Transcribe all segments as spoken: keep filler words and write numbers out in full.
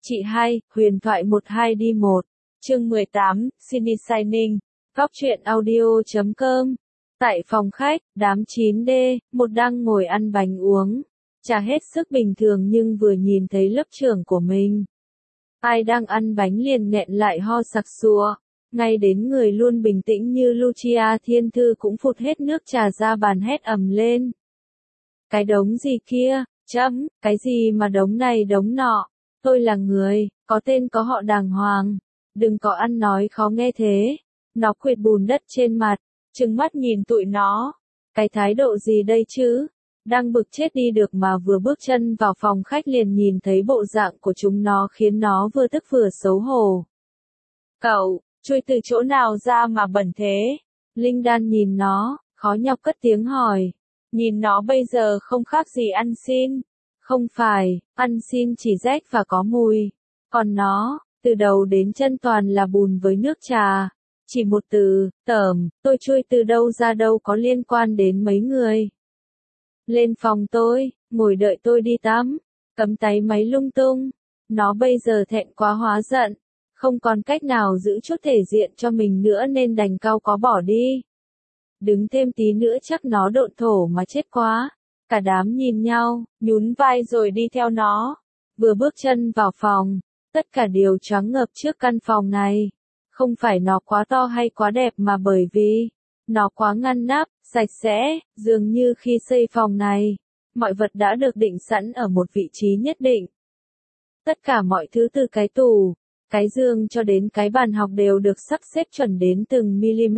Chị hai, huyền thoại một hai đi một. Chương mười tám, Cindy Signing. Góc truyện audio chấm com. Tại phòng khách, đám chín D, một đang ngồi ăn bánh uống. Trà hết sức bình thường nhưng vừa nhìn thấy lớp trưởng của mình. Ai đang ăn bánh liền nghẹn lại ho sặc sụa. Ngay đến người luôn bình tĩnh như Lucia Thiên Thư cũng phụt hết nước trà ra bàn hét ầm lên. Cái đống gì kia, chấm, cái gì mà đống này đống nọ. Tôi là người, có tên có họ đàng hoàng. Đừng có ăn nói khó nghe thế. Nó quệt bùn đất trên mặt, trừng mắt nhìn tụi nó. Cái thái độ gì đây chứ? Đang bực chết đi được mà vừa bước chân vào phòng khách liền nhìn thấy bộ dạng của chúng nó khiến nó vừa tức vừa xấu hổ. Cậu, chui từ chỗ nào ra mà bẩn thế? Linh Đan nhìn nó, khó nhọc cất tiếng hỏi. Nhìn nó bây giờ không khác gì ăn xin. Không phải, ăn xin chỉ rách và có mùi. Còn nó, từ đầu đến chân toàn là bùn với nước trà. Chỉ một từ, tởm, tôi chui từ đâu ra đâu có liên quan đến mấy người. Lên phòng tôi, ngồi đợi tôi đi tắm. Cấm táy máy lung tung. Nó bây giờ thẹn quá hóa giận. Không còn cách nào giữ chút thể diện cho mình nữa nên đành cau có bỏ đi. Đứng thêm tí nữa chắc nó độn thổ mà chết quá. Cả đám nhìn nhau, nhún vai rồi đi theo nó. Vừa bước chân vào phòng, tất cả đều choáng ngợp trước căn phòng này. Không phải nó quá to hay quá đẹp mà bởi vì nó quá ngăn nắp, sạch sẽ, dường như khi xây phòng này, mọi vật đã được định sẵn ở một vị trí nhất định. Tất cả mọi thứ từ cái tủ, cái giường cho đến cái bàn học đều được sắp xếp chuẩn đến từng mm.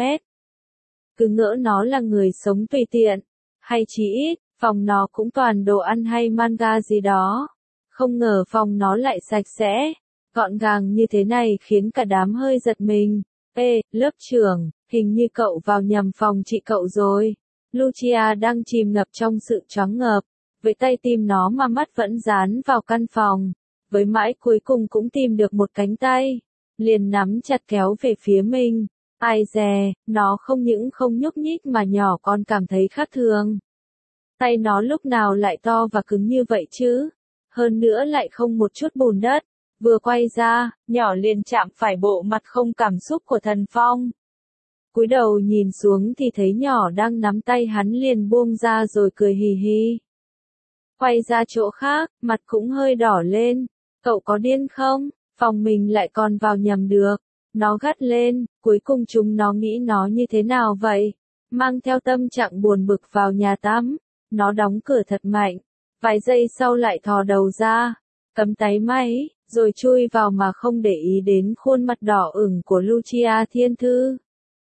Cứ ngỡ nó là người sống tùy tiện, hay chỉ ít, phòng nó cũng toàn đồ ăn hay manga gì đó. Không ngờ phòng nó lại sạch sẽ, gọn gàng như thế này khiến cả đám hơi giật mình. Ê, lớp trưởng, hình như cậu vào nhầm phòng chị cậu rồi. Lucia đang chìm ngập trong sự choáng ngợp, với tay tìm nó mà mắt vẫn dán vào căn phòng. Với mãi cuối cùng cũng tìm được một cánh tay, liền nắm chặt kéo về phía mình. Ai dè, nó không những không nhúc nhích mà nhỏ còn cảm thấy khác thường. Tay nó lúc nào lại to và cứng như vậy chứ? Hơn nữa lại không một chút bùn đất. Vừa quay ra, nhỏ liền chạm phải bộ mặt không cảm xúc của Thần Phong. Cúi đầu nhìn xuống thì thấy nhỏ đang nắm tay hắn liền buông ra rồi cười hì hì. Quay ra chỗ khác, mặt cũng hơi đỏ lên. Cậu có điên không? Phòng mình lại còn vào nhầm được. Nó gắt lên, cuối cùng chúng nó nghĩ nó như thế nào vậy? Mang theo tâm trạng buồn bực vào nhà tắm. Nó đóng cửa thật mạnh. Vài giây sau lại thò đầu ra. Cấm táy máy, rồi chui vào mà không để ý đến khuôn mặt đỏ ửng của Lucia Thiên Thư.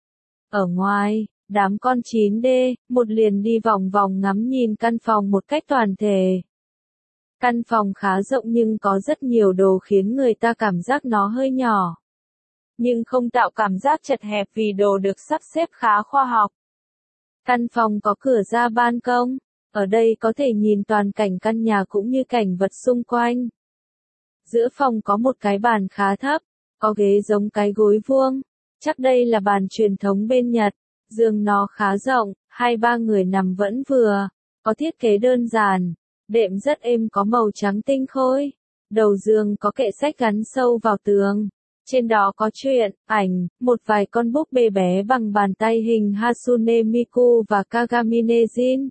Ở ngoài, đám con chín D, một liền đi vòng vòng ngắm nhìn căn phòng một cách toàn thể. Căn phòng khá rộng nhưng có rất nhiều đồ khiến người ta cảm giác nó hơi nhỏ. Nhưng không tạo cảm giác chật hẹp vì đồ được sắp xếp khá khoa học. Căn phòng có cửa ra ban công, ở đây có thể nhìn toàn cảnh căn nhà cũng như cảnh vật xung quanh. Giữa phòng có một cái bàn khá thấp, có ghế giống cái gối vuông, chắc đây là bàn truyền thống bên Nhật. Giường nó khá rộng, hai ba người nằm vẫn vừa, có thiết kế đơn giản, đệm rất êm có màu trắng tinh khôi. Đầu giường có kệ sách gắn sâu vào tường, trên đó có truyện, ảnh, một vài con búp bê bé bằng bàn tay hình Hatsune Miku và Kagamine Jin.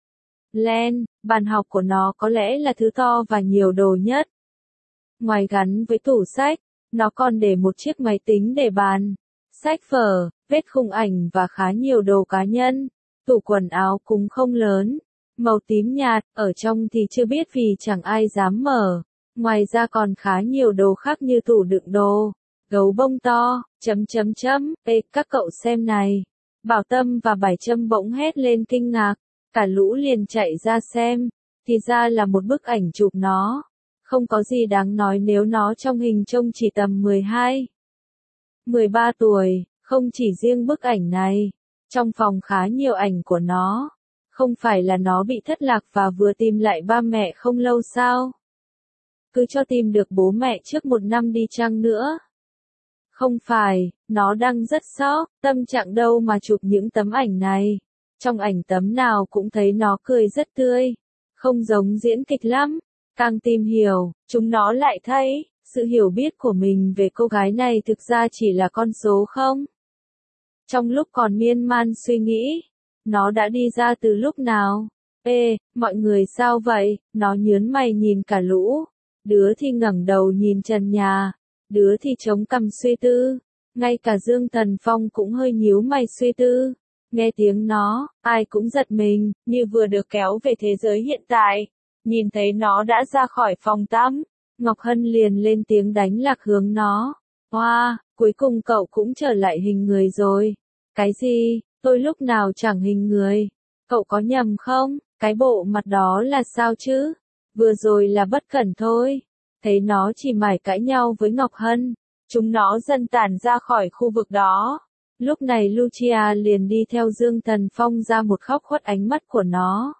Len, bàn học của nó có lẽ là thứ to và nhiều đồ nhất. Ngoài gắn với tủ sách, nó còn để một chiếc máy tính để bàn, sách vở, vết khung ảnh và khá nhiều đồ cá nhân. Tủ quần áo cũng không lớn, màu tím nhạt, ở trong thì chưa biết vì chẳng ai dám mở. Ngoài ra còn khá nhiều đồ khác như tủ đựng đồ, gấu bông to, chấm chấm chấm, ê các cậu xem này. Bảo Tâm và Bảy Trâm bỗng hét lên kinh ngạc, cả lũ liền chạy ra xem, thì ra là một bức ảnh chụp nó. Không có gì đáng nói nếu nó trong hình trông chỉ tầm mười hai, mười ba tuổi, không chỉ riêng bức ảnh này. Trong phòng khá nhiều ảnh của nó. Không phải là nó bị thất lạc và vừa tìm lại ba mẹ không lâu sao? Cứ cho tìm được bố mẹ trước một năm đi chăng nữa. Không phải, nó đang rất sốc, tâm trạng đâu mà chụp những tấm ảnh này. Trong ảnh tấm nào cũng thấy nó cười rất tươi. Không giống diễn kịch lắm. Càng tìm hiểu, chúng nó lại thấy, Sự hiểu biết của mình về cô gái này thực ra chỉ là con số không? Trong lúc còn miên man suy nghĩ, nó đã đi ra từ lúc nào? Ê, mọi người sao vậy? Nó nhướng mày nhìn cả lũ. Đứa thì ngẩng đầu nhìn trần nhà, đứa thì chống cằm suy tư. Ngay cả Dương Thần Phong cũng hơi nhíu mày suy tư. Nghe tiếng nó, ai cũng giật mình, như vừa được kéo về thế giới hiện tại. Nhìn thấy nó đã ra khỏi phòng tắm, Ngọc Hân liền lên tiếng đánh lạc hướng nó. Hoa, wow, cuối cùng cậu cũng trở lại hình người rồi. Cái gì, tôi lúc nào chẳng hình người. Cậu có nhầm không? Cái bộ mặt đó là sao chứ? Vừa rồi là bất cẩn thôi. Thấy nó chỉ mải cãi nhau với Ngọc Hân, chúng nó dần tản ra khỏi khu vực đó. Lúc này Lucia liền đi theo Dương Thần Phong ra một góc khuất ánh mắt của nó.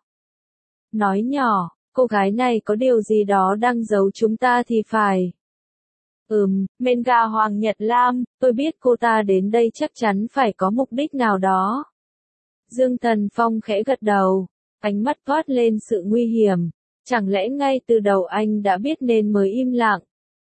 Nói nhỏ, cô gái này có điều gì đó đang giấu chúng ta thì phải. Ừm, Menga Hoàng Nhật Lam, tôi biết cô ta đến đây chắc chắn phải có mục đích nào đó. Dương Thần Phong khẽ gật đầu, ánh mắt toát lên sự nguy hiểm. Chẳng lẽ ngay từ đầu anh đã biết nên mới im lặng?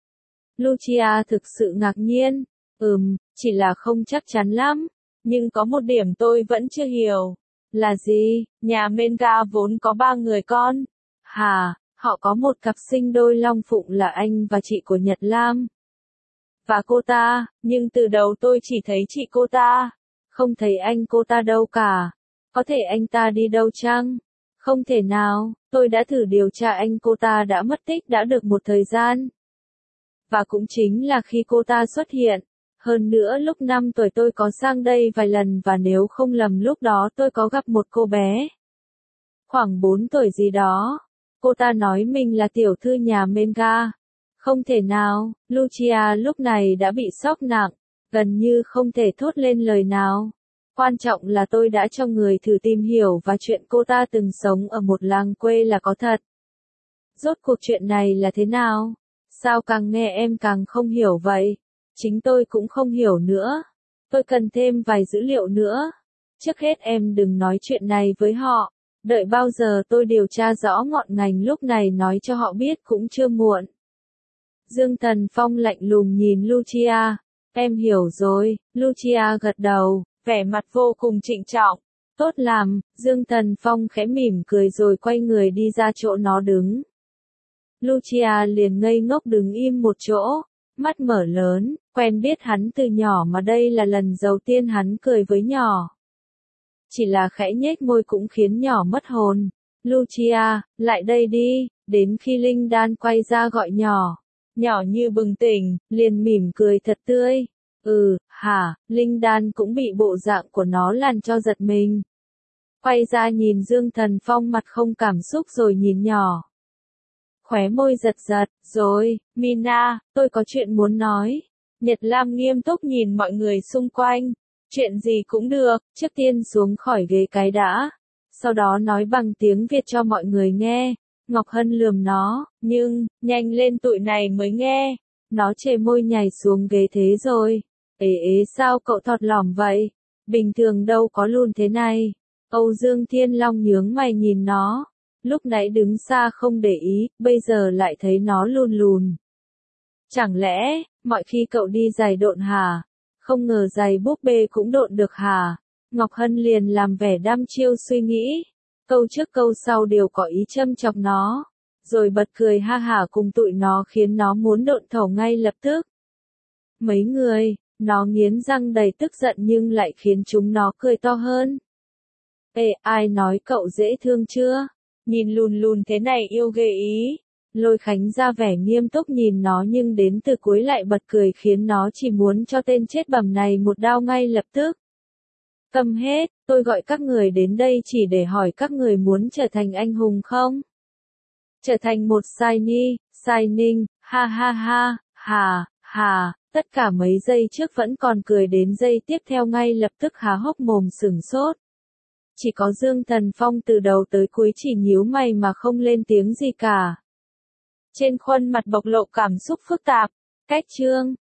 Lucia thực sự ngạc nhiên. Ừm, chỉ là không chắc chắn lắm. Nhưng có một điểm tôi vẫn chưa hiểu. Là gì? Nhà Menga vốn có ba người con. Hả, họ có một cặp sinh đôi long phụng là anh và chị của Nhật Lam. Và cô ta, nhưng từ đầu tôi chỉ thấy chị cô ta. Không thấy anh cô ta đâu cả. Có thể anh ta đi đâu chăng? Không thể nào, tôi đã thử điều tra anh cô ta đã mất tích đã được một thời gian. Và cũng chính là khi cô ta xuất hiện. Hơn nữa lúc năm tuổi tôi có sang đây vài lần và nếu không lầm lúc đó tôi có gặp một cô bé. Khoảng bốn tuổi gì đó. Cô ta nói mình là tiểu thư nhà Menga. Không thể nào, Lucia lúc này đã bị sốc nặng, gần như không thể thốt lên lời nào. Quan trọng là tôi đã cho người thử tìm hiểu và chuyện cô ta từng sống ở một làng quê là có thật. Rốt cuộc chuyện này là thế nào? Sao càng nghe em càng không hiểu vậy? Chính tôi cũng không hiểu nữa. Tôi cần thêm vài dữ liệu nữa. Trước hết em đừng nói chuyện này với họ. Đợi bao giờ tôi điều tra rõ ngọn ngành lúc này nói cho họ biết cũng chưa muộn. Dương Thần Phong lạnh lùng nhìn Lucia. Em hiểu rồi, Lucia gật đầu, vẻ mặt vô cùng trịnh trọng. Tốt làm, Dương Thần Phong khẽ mỉm cười rồi quay người đi ra chỗ nó đứng. Lucia liền ngây ngốc đứng im một chỗ, mắt mở lớn, quen biết hắn từ nhỏ mà đây là lần đầu tiên hắn cười với nhỏ. Chỉ là khẽ nhếch môi cũng khiến nhỏ mất hồn. Lucia, lại đây đi, đến khi Linh Đan quay ra gọi nhỏ. Nhỏ như bừng tỉnh, liền mỉm cười thật tươi. Ừ, hả, Linh Đan cũng bị bộ dạng của nó làm cho giật mình. Quay ra nhìn Dương Thần Phong mặt không cảm xúc rồi nhìn nhỏ. Khóe môi giật giật, rồi, Mina, tôi có chuyện muốn nói. Nhật Lam nghiêm túc nhìn mọi người xung quanh. Chuyện gì cũng được, trước tiên xuống khỏi ghế cái đã. Sau đó nói bằng tiếng Việt cho mọi người nghe. Ngọc Hân lườm nó, nhưng, nhanh lên tụi này mới nghe. Nó chề môi nhảy xuống ghế thế rồi. Ế ế sao cậu thọt lỏm vậy? Bình thường đâu có lùn thế này. Âu Dương Thiên Long nhướng mày nhìn nó. Lúc nãy đứng xa không để ý, bây giờ lại thấy nó lùn lùn. Chẳng lẽ, mọi khi cậu đi giày độn hả? Không ngờ giày búp bê cũng độn được hả? Ngọc Hân liền làm vẻ đăm chiêu suy nghĩ. Câu trước câu sau đều có ý châm chọc nó. Rồi bật cười ha hả cùng tụi nó khiến nó muốn độn thổ ngay lập tức. Mấy người, nó nghiến răng đầy tức giận nhưng lại khiến chúng nó cười to hơn. Ê, ai nói cậu dễ thương chưa? Nhìn lùn lùn thế này yêu ghê ý. Lôi Khánh ra vẻ nghiêm túc nhìn nó nhưng đến từ cuối lại bật cười khiến nó chỉ muốn cho tên chết bẩm này một đao ngay lập tức. Câm hết, tôi gọi các người đến đây chỉ để hỏi các người muốn trở thành anh hùng không? Trở thành một Shiny, Shining, ha ha ha, hà, hà, tất cả mấy giây trước vẫn còn cười đến giây tiếp theo ngay lập tức há hốc mồm sửng sốt. Chỉ có Dương Thần Phong từ đầu tới cuối chỉ nhíu mày mà không lên tiếng gì cả. Trên khuôn mặt bộc lộ cảm xúc phức tạp. Cách chương